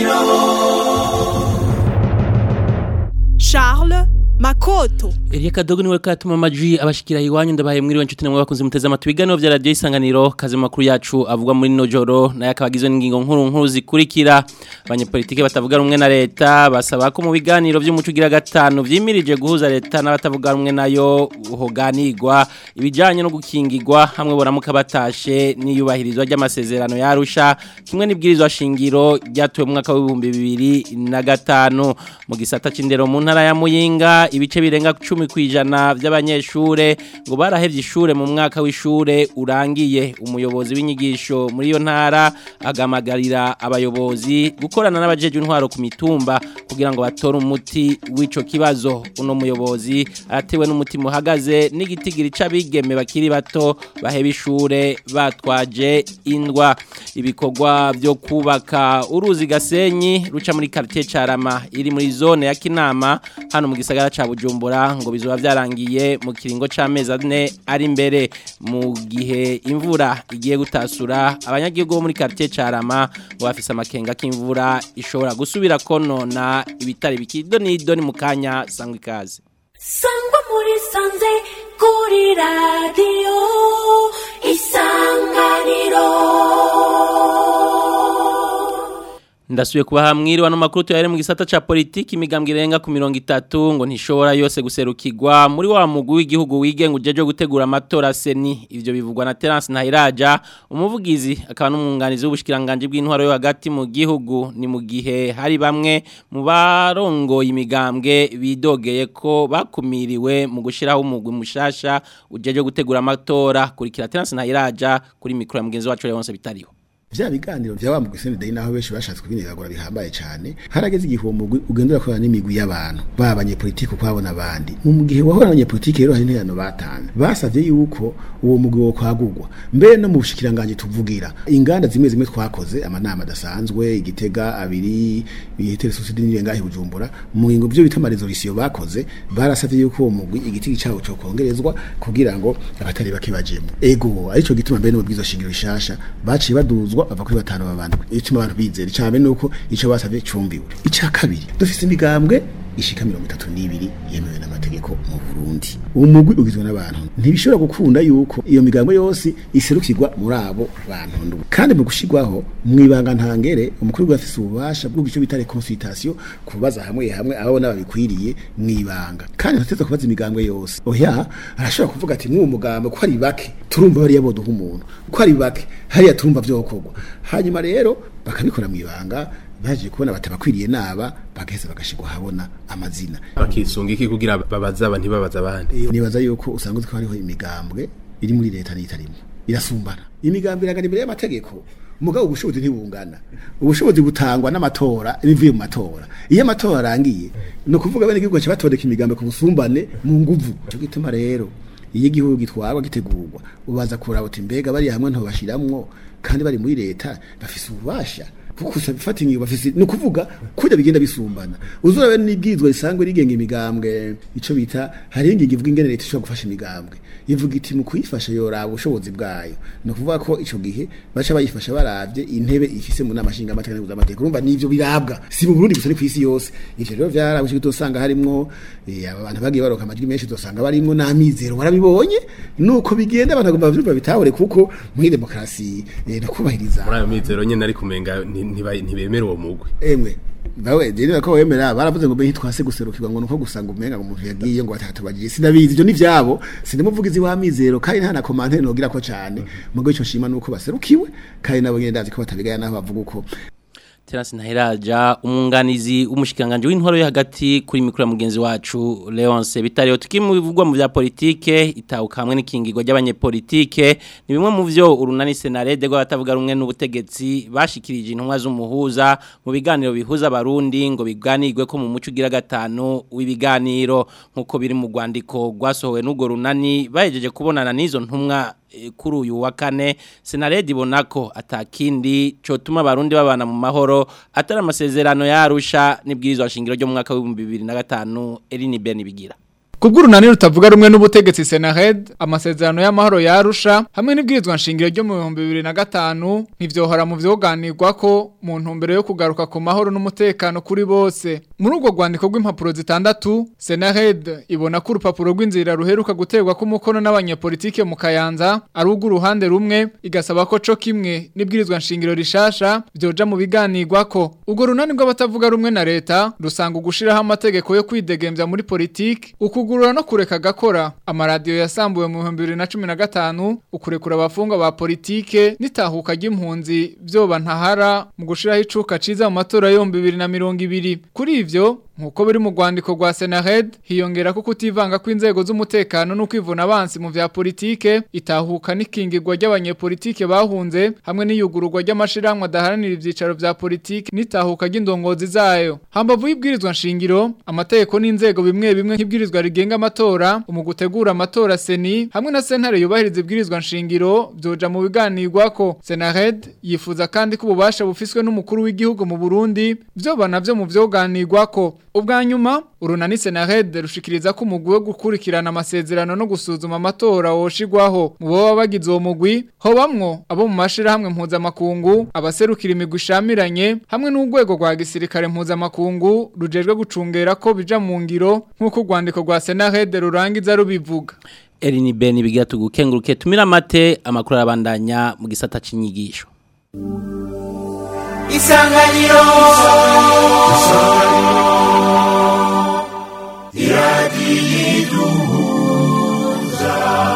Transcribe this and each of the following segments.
Isanganiro. Charles Makoto. Elia Kadogo niwe katuma amajwi abashikira iwanyu ndabaye mwiriwe nshuti namwe bakunze muteze amatwi biganiro vya radio Isanganiro kaze makuru yacu avugwa muri no joro naye akabagizwe n'ingingo nkuru zikurikira abanyepolitike batavuga rumwe na leta basaba ko mu biganiro vy'umucugira gatanu vyimirije guhuza leta n'abatavuga rumwe nayo hoganirwa ibijanye no gukingirwa hamwe boramuka batashe n'iyubahirizwa ry'amasezerano ya Arusha kimwe n'ibwirizwa shingiro ryatuwe mu mwaka wa 2025 mu gisata c'indero mu ntara ya Muyinga ibice birenga 10% by'abanyeshure ngo barahevye ishure mu mwaka w'ishure urangiye umuyobozi w'inyigisho muri yo ntara agamagarira abayobozi gukorana n'abajeje intwaro ku mitumba kugira ngo batore umuti w'ico kibazo uno muyobozi aratewe n'umutima uhagaze n'igitigiri c'abigeme bakiri bato baheba ishure batwaje indwa ibikorwa byo kubaka uruzi Gasenyi ruca muri quartier Carama iri muri zone ya Kinama hano mu gisagara ca Bujumbura ngo bizoba vyarangiye mu kiringo c'amezi 4 ari imbere mu gihe imvura igiye gutasura abanyagihugu bo muri quartier Carama bafise amakenga k'imvura ishobora gusubira konona ibitari bikido ni mu kanya sangwa ikaze sangwa muri sanze kuri radio Isanganiro. Ndasuye kubaha mwiriwe no makuru tuyare mu gisata ca politiki imigambwe irenga ku 30 ngo ntishobora yose guserukirwa muri wa mugwi w'igihugu wigenga ujeje gutegura amatora seni ivyo bivugwa na Terence Ntahiraja umuvugizi akaba n'umwunganizi w'ubushikiranganje bw'intwaro yo hagati mu gihugu ni mu gihe hari bamwe mu barongo imigambwe bidogeye ko bakumiriwe mu gushiraho umugwi mushasha ujeje gutegura amatora kurikira Terence Ntahiraja kuri mikro ya mugenzi wacu Leonce Bitariho. Vya biganiro vya wa mugwi sende naho benshi bashatse kubinegagura bihambaye cyane harageze igihombo ugendera ko n'imigwi y'abantu babanye politiki kwabona abandi mu gihe wahora abanyepolitiki rero hari n'yano batanga basavye yuko uwo mugwi wo kwagurwa mbe no mu bushikiranganje tuvugira inganda zimwe twakoze amanama dasanzwe igitega abiri bihetere societe n'ingahe Bujumbura mu ngo byo bita resolution bakoze barasavye yuko uwo mugwi igitigi cyawo cyo kongerezwa kugira ngo abatari bakibajemo ego arico gituma mbe no bwizo shingiro ishasha baciye baduzwa bava kuri batanu babandwe icuma abantu bizera cyane nuko ico basavye cumbiwe ica kabiri dufise imigambwe ishika 32 yemewe n'amategeko mu Burundi umugwi ugizwe n'abantu ntibishobora gukunda yuko iyo migambwe yose iserukirwa muri abo bantu kandi mu gushigwaho mwibanga ntangere umukuru wafise ububasha bwo gico bitare consultation kubaza hamwe abo nababikwiriye mwibanga kandi nateza kubaza imigambwe yose oya arashobora kuvuga ati mu mugambwe ko ari bake turumva bari yabo duha umuntu ko ari bake hariya turumva byokorwa hanyuma rero bakabikora mwibanga baje kubona batabakwiriye naba bageze bagashigwa habona amazina bakisunga iki kugira babaza abantu babaza abandi nibaza yuko usanga ko hariho imigambwe iri muri leta n'itarimo irasumbana imigambwe iragana imbere y'amategeko umugabo ubushobozi ntibungana ubushobozi butangwa n'amatora bivuye mu matora iyo amatora arangiye no kuvuga bene igihugu cyabatondeka imigambwe ku busumbane mu nguvu cyo gituma rero iyo igihugu gitwarwa gitegurwa ubaza kuraba uti mbega bari hamwe nto bashiramwo kandi bari muri leta bafise ububasha kuko sabifata ingiyo bafise no kuvuga kujya bigenda bisumbana uzura bene nibwizwa risangwe rigenga imigambwe ico bita hari ingingo ivuga ingene leta ishobora gufasha imigambwe ivuga iti mu kuyifasha yoraba ubushobozi bwayo no kuvuga ko ico gihe baca bayifasha baravye intebe ifise mu namashinga amategeko y'amategeko urumva nivyo birabwa si mu Burundi gusa ni kwisi yose ivyo rero vyarabuje gutosanga harimwo abantu bagiye baroka amajwi menshi dosanga barimwo namizero barabibonye nuko bigenda abantu bagomba vyumva bitahure kuko muri demokrasi no kubahiriza muri ayo mizero nyene ari kumenga ntibemera uwo mugwi emwe bawe deni ko wemera baravuze ngo be hitwase guserukirwa ngo nuko gusanga umenga ngo umuntu yagiye ngo batatubagiye sinabizi ibyo nivyabo sindemuvugizi wa mizero kandi nta na commentaire nogira ko cyane mugo ico shima nuko baserukiwe kandi nabo ngende ndazi ko batabigaya naho bavuga uko Terence Ntahiraja umwunganizi w'umushikiranganje w'intwaro yo hagati kuri mikro ya mugenzi wacu Leonce Bitariho tukimuvugwa mu vya politike itauka hamwe n'ikingirwa ry'abanyepolitike ni bimwe mu vyo urunani Senarede rw'abatavuga rumwe n'ubutegetsi bashikirije intumwa z'umuhuza mu biganiro bihuza abarundi ngo biganirwe ko mu muco ugira gatanu w'ibiganiro nkuko biri mu rwandiko rwasohowe n'ugo runani bahejeje kubonana n'izo ntumwa kuri uyu wa kane Senarede ibonako atakindi cotuma abarundi babana mu mahoro atari amasezerano ya Arusha n'ibwirizwa shingiro ryo mu mwaka wa 2025 Eline Ben bigira Kubw'urunani rutavuga rumwe n'ubutegetsi Senared amasezerano y'amahoro ya Arusha hamwe n'ibwirizwa nshingiro ryo mu 2005 ntivyohora mu vyoganirwa ko mu ntumbero yo kugaruka ku mahoro n'umutekano kuri bose. Muri urwo rwandiko rw'impapuro zitandatu Senared ibona ko urupapuro rw'inzira ruheruka guterwa ku mukono n'abanyepolitike mu Kayanza ari uruhande rumwe igasaba ko co kimwe n'ibwirizwa nshingiro rishasha byoja mu biganirwa ko. Urwo runani rw'abatavuga rumwe na leta rusanga ugushiraho amategeko yo kwidegemvya muri politiki ukugurura no kureka gakora amaradiyo yasambuwe mu 2015 ukurekura abafungwa ba politike nitahuka ry'impunzi byoba ntahara mu gushiraho icuka ciza mu matora yo 2020 kuri ivyo nkuko biri mu rwandiko rwa Senared hiyongera ko kutivanga kw'inzego z'umutekano no kwivuna abansi mu vya politike itahuka n'ikingirwa ry'abanyepolitike bahunze hamwe n'iyugururwa ry'amashiramwe adaharanira ivyicaro vya politike nitahuka ry'indongozi zayo hambavu y'ibwirizwa nshingiro amategeko n'inzego bimwe bimwe nk'ibwirizwa rigenga amatora umugutegura amatora seni hamwe na sentare yubahiriza ibwirizwa nshingiro byoja mu biganirwa ko Senared yifuza kandi ko ububasha bufiswe n'umukuru w'igihugu mu Burundi byoba navyo mu vyoganirwa ko ubwa nyuma urunani Senared rushikiriza ko umugwi wo gukurikirana amasezerano no gusuzuma amatora woshigwaho mu baba bagize uwo mugwi ho bamwo abo mu mashira hamwe mpuzamakungu abaserukira imigwi ishamiranye hamwe n'urwego rwa gisirikare mpuzamakungu rujejwe gucungera ko bija mu ngiro nk'uko urwandiko rwa Senared rurangiza rubivuga. Erini Beni bigira tugukenguruke tumira mate amakuru arabandanya mu gisata c'inyigisho. Isanganiro iradiyiduhuza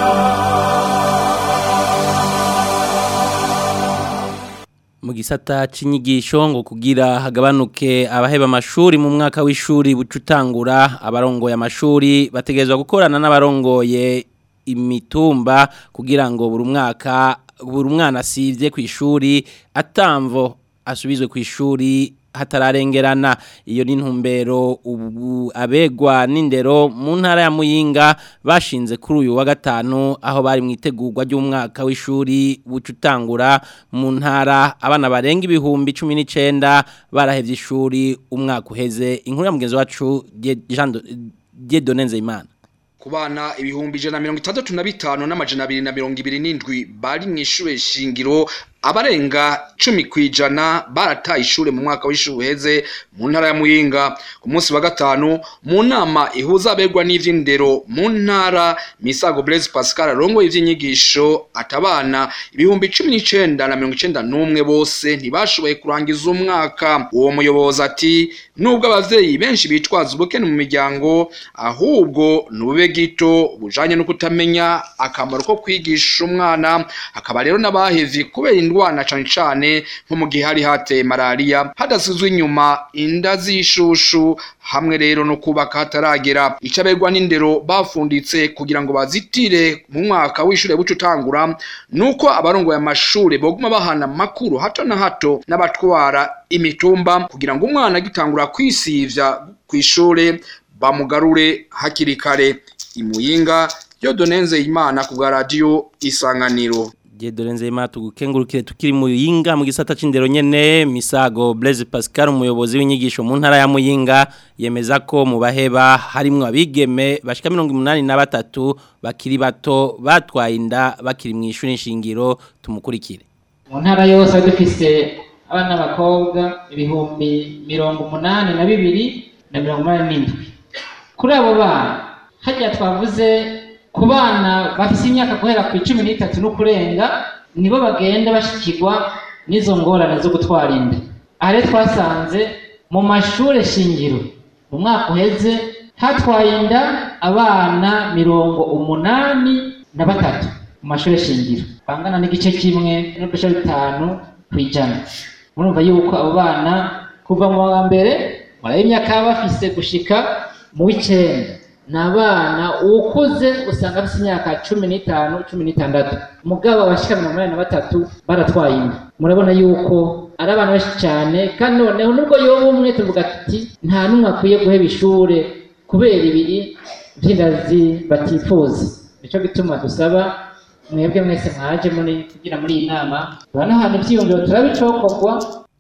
mu gisata c'inyigisho ngo kugira hagabanuke abaheba amashuri mu mwaka w'ishuri bucutangura abarongoye amashuri bategerezwa gukorana n'abarongoye imitumba kugira ngo buri mwana asivye ku ishuri atamvo asubizwe ku ishuri hatararengerana iyo ni ntumbero abegwa n'indero mu ntara ya Muyinga bashinze kuri uyu wa gatanu aho bari mwitegurwa ry'umwaka w'ishuri bucutangura mu ntara abana barenga ibihumbi 19 barahevye ishuri umwaka uheze inkuru ya mugenzi wacu Dieudonne Nzeyimana kubana ibihumbi 165 n'amajana 227 bari mw'ishure shingiro abarenga 10% barataye ishure mu mwaka w'ishure uheze mu ntara ya Muyinga ku munsi wa gatanu mu nama ihuza abegwa n'ivy'indero mu ntara Misago Blaise Pascal rongo ivy'inyigisho atabana ibihumbi 1991 bose ntibashoboye kurangiza umwaka uwo muyobozi ati nubwo abavyeyi benshi bitwaza ubukene mu miryango ahubwo nube gito bujanye no kutamenya akamaro ko kwigisha umwana akaba rero n'abahevye kubera indwana cane nko mu gihe hari hateye malaria hadasuzwe inyuma inda zishushu hamwe rero no kubaka hataragera icabegwa n'indero bafunditse kugira ngo bazitire mu mwaka w'ishure bucutangura nuko abarongoye amashure boguma bahana makuru hato na hato n'abatwara imitumba kugira ngo umwana agitangura kwisivya kw'ishure bamugarure hakiri kare Imuyinga Dieudonne Nzeyimana ku radio Isanganiro. Dieudonne Nzeyimana tugukengurukire tukiri mu Muyinga mu gisata c'indero nyene Misago Blaise Pascal umuyobozi w'inyigisho mu ntara ya Muyinga yemeza ko mu baheba harimwo abigeme bashika 83 bakiri bato batwaye inda bakiri mu ishuri nshingiro tumukurikire. Mu ntara yose dufise abana bakobwa ibihumbi 82 na 87 kuri abo bana hajya twavuze ku bana bafise imyaka guhera ku 13 no kurenga nibo bagenda bashikirwa n'izo ngorane zo gutwara inda. Aha twasanze mu mashure shingiro mu mwaka uheze hatwaye inda abana 83 mu mashure shingiro bangana n'igice kimwe n'uduce 5 kwijana. Murumva yuko abo bana kuva mu wa mbere imyaka bafise gushika mu w'icenda nabana ukuze usanga afite imyaka 15 16 mugabo abashika 83 baratwaye inda. Murabona yuko ari abana benshi cyane kandi noneho nubwo yoba umwe tuvuga ati nta numwe akwiye guheba ishure kubera ibiri by'indazi batifuza. Nico gituma dusaba mwebwe mwese mwaje muri kugira muri iyi nama bana hano ivyiyumviro turabicokogwa.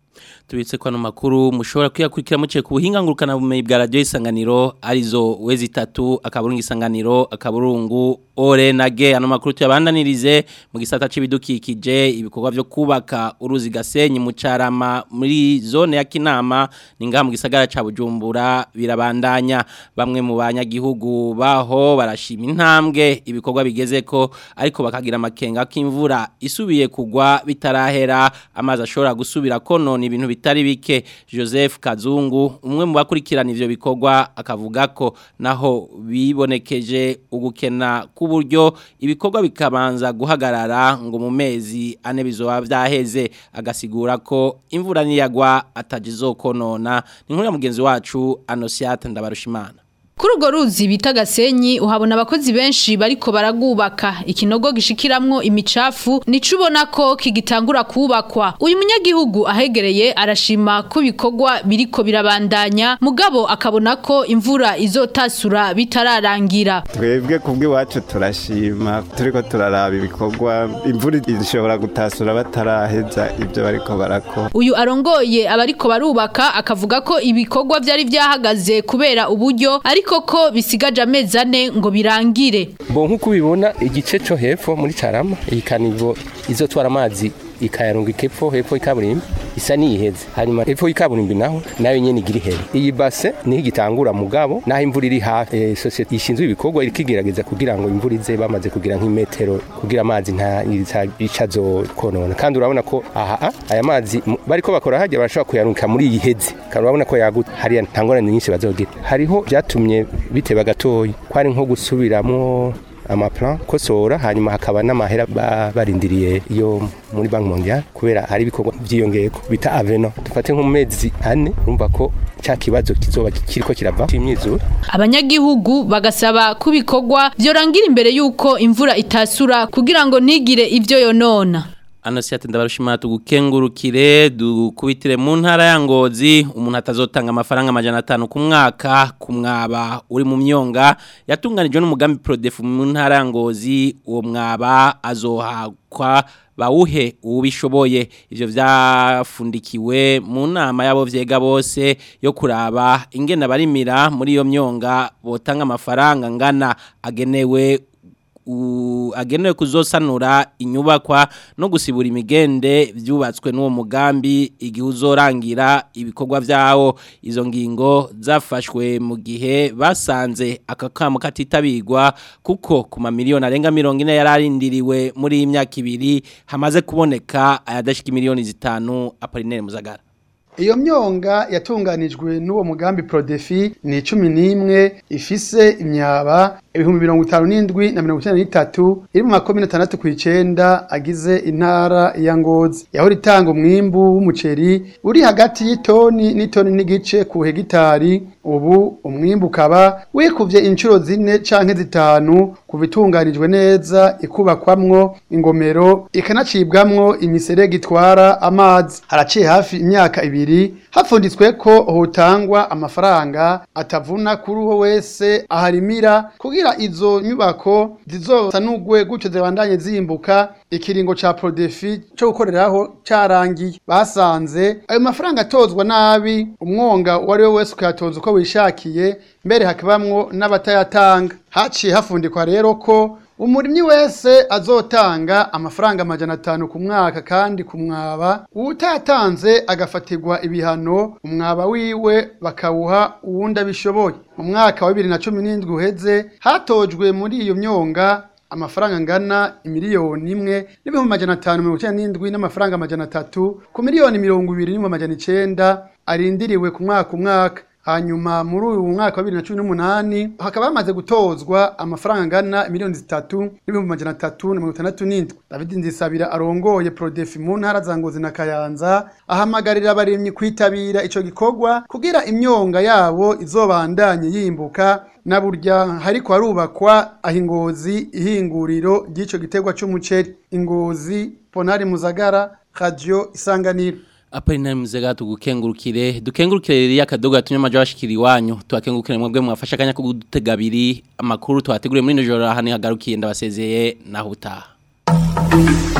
tubitse kwa no makuru mushobora kuyakurikira muciye ku buhinga ngurukana bumenyi bwa radio Isanganiro arizo wezi 3 akaburungu Isanganiro akaburungu Orenage ano makuru tuyabandanirize mu gisata c'ibidukikije ibikorwa byo kubaka uruzi Gasenyi mu Carama muri zone ya Kinama ninga mu gisagara ca Bujumbura birabandanya bamwe mu banyagihugu baho barashima intambwe ibikorwa bigezeko ariko bakagira amakenga k'imvura isubiye kugwa bitarahera amazi ashobora gusubira konona ibintu bitari bike Joseph Kazungu umwe mu bakurikirana ivyo bikorwa akavuga ko naho bibonekeje ugukena kuburyo ibikorwa bikabanza guhagarara ngo mu mezi ane bizoba vyaheze agasigura ko imvura niyagwa atajizokonona ni nkuru ya mugenzi wacu Anosiate Ndabarushimana. Kuri urwo ruzi bita Gasenyi uhabona abakozi benshi bariko baragubaka ikinogo gishikiramwo imicafu nicubona ko kigitangura kubakwa uyu munyagihugu ahegereye arashima ko bikorwa biriko birabandanya mugabo akabona ko imvura izotasura bitararangira twebwe kubwi wacu turashima turiko turaraba ibikorwa imvura ishobora gutasura bataraheza ibyo bariko barako uyu arongoye abariko barubaka akavuga ko ibikorwa byari byahagaze kubera uburyo ariko ko bisigaje amezi ane ngo birangire bo nkuko ubibona igice cyo hepfo muri Carama ikanivo izotwara amazi ikayarunga ikepfo hepfo ikaburimbi isa niheze hanyuma hepfo ikaburimbi nayo nyene igiri here iyi base ni igitangura mugabo naho imvura iri hafi societe ishinzwe ibikorwa irikigerageza kugira ngo imvura ize bamaze kugira nk'imetero kugira amazi nta icazo konona kandi urabona ko aya mazi bariko bakora hajya barashobora kuyarunka muri iyi heze kandi urabona ko yaguta hariya ntangorane nyinshi bazogira hariho byatumye biteba gatoyi kwari nko gusubiramo amaplan kosora hanyuma hakaba n'amahera barindiriye iyo muri Bank Mondiale kubera hari bikorwa byiyongeko bita aveno dufate nko mezi ane urumva ko cha kibazo kizoba kiriko kirava imyizura abanyagihugu bagasaba kubikorwa byorangira imbere yuko imvura itasura kugira ngo ntigire ivyo yonona Anosiate Ndabarushimana tugukengurukire dukubitire mu ntara ya Ngozi umuntu atazotanga amafaranga 500 ku mwaka kumwaba uri mu myonga yatunganijwe n'umugambi Prodef mu ntara ya Ngozi uwo mwaba azohakwa bawuhe ubishoboye ivyo vyafundikiwe mu nama yabo vyega bose yo kuraba ingena barimira muri iyo myonga botanga amafaranga ngana agenewe kuzosanura inyubakwa no gusibura imigende byubatswe n'uwo mugambi igihe uzorangira ibikorwa vyawo izo ngingo zafashwe mu gihe basanze akakamo katitabirwa kuko ku mamiliyoni arenga 40 yararindiriwe muri imyaka 2 hamaze kuboneka ayadashika miliyoni 5 Apollinaire Muzagara. Iyo myonga yatunganijwe n'uwo mugambi Prodefi ni 11 ifise imyaba 57,093 iri mu makomine 6 agize intara ya Ngozi yahora itanga umwimbu w'umuceri uri hagati y'itoni n'itoni n'igice ku hegitari ubu umwimbu ukaba wikuvye inshuro 4 canke 5 kubitunganijwe neza ikubakwamwo ingomero ikanacibwamwo imiserege itwara amazi haraciye hafi imyaka 2 hafunditswe ko hotangwa amafaranga atavuna kuri uwo wese aharimira kugira izo nyubako zizosanurwe gutyo zibandanye zimbuka ikiringo ca Prodefi cyo gukoreraho carangiye basanze ayo mafaranga atozwa nabi umwonga wari wese ukayatoza uko wishakiye mbere hakabamwo n'abatayatanga haciye hafundikwa rero ko umurimyi wese azotanga amafaranga 500 ku mwaka kandi ku mwaba utatanze agafatirwa ibihano umwaba wiwe bakawuha uwundi abishoboye mu mwaka wa 2017 uheze hatojwe muri iyo myonga amafaranga ngana miliyoni 1,597 n'amafaranga 300 ku miliyoni 20,900 arindiriwe ku mwaka hanyuma muri uyu mwaka wa 2018 hakaba hamaze gutozwa amafaranga ngana miliyoni 3,367 David Ndisabira arongoye Prodefi mu ntara za Ngozi na Kayanza ahamagarira abarimyi kwitabira ico gikorwa kugira imyonga yabo izobandanye yimbuka na burya hariko harubakwa ahingozi ihinguriro ry'ico gitegwa c'umuceri Ingozi Ponari Muzagara Radio Isanganiro Apollinaire Muzagara tugukengurukire ririya kadogo yatumye amajo bashikira iwanyu twakengurukire mwebwe mwafasha kanya ko gutega abiri amakuru twateguriye muri nijoro ahani hagarukiye ndabasezeye naho utaha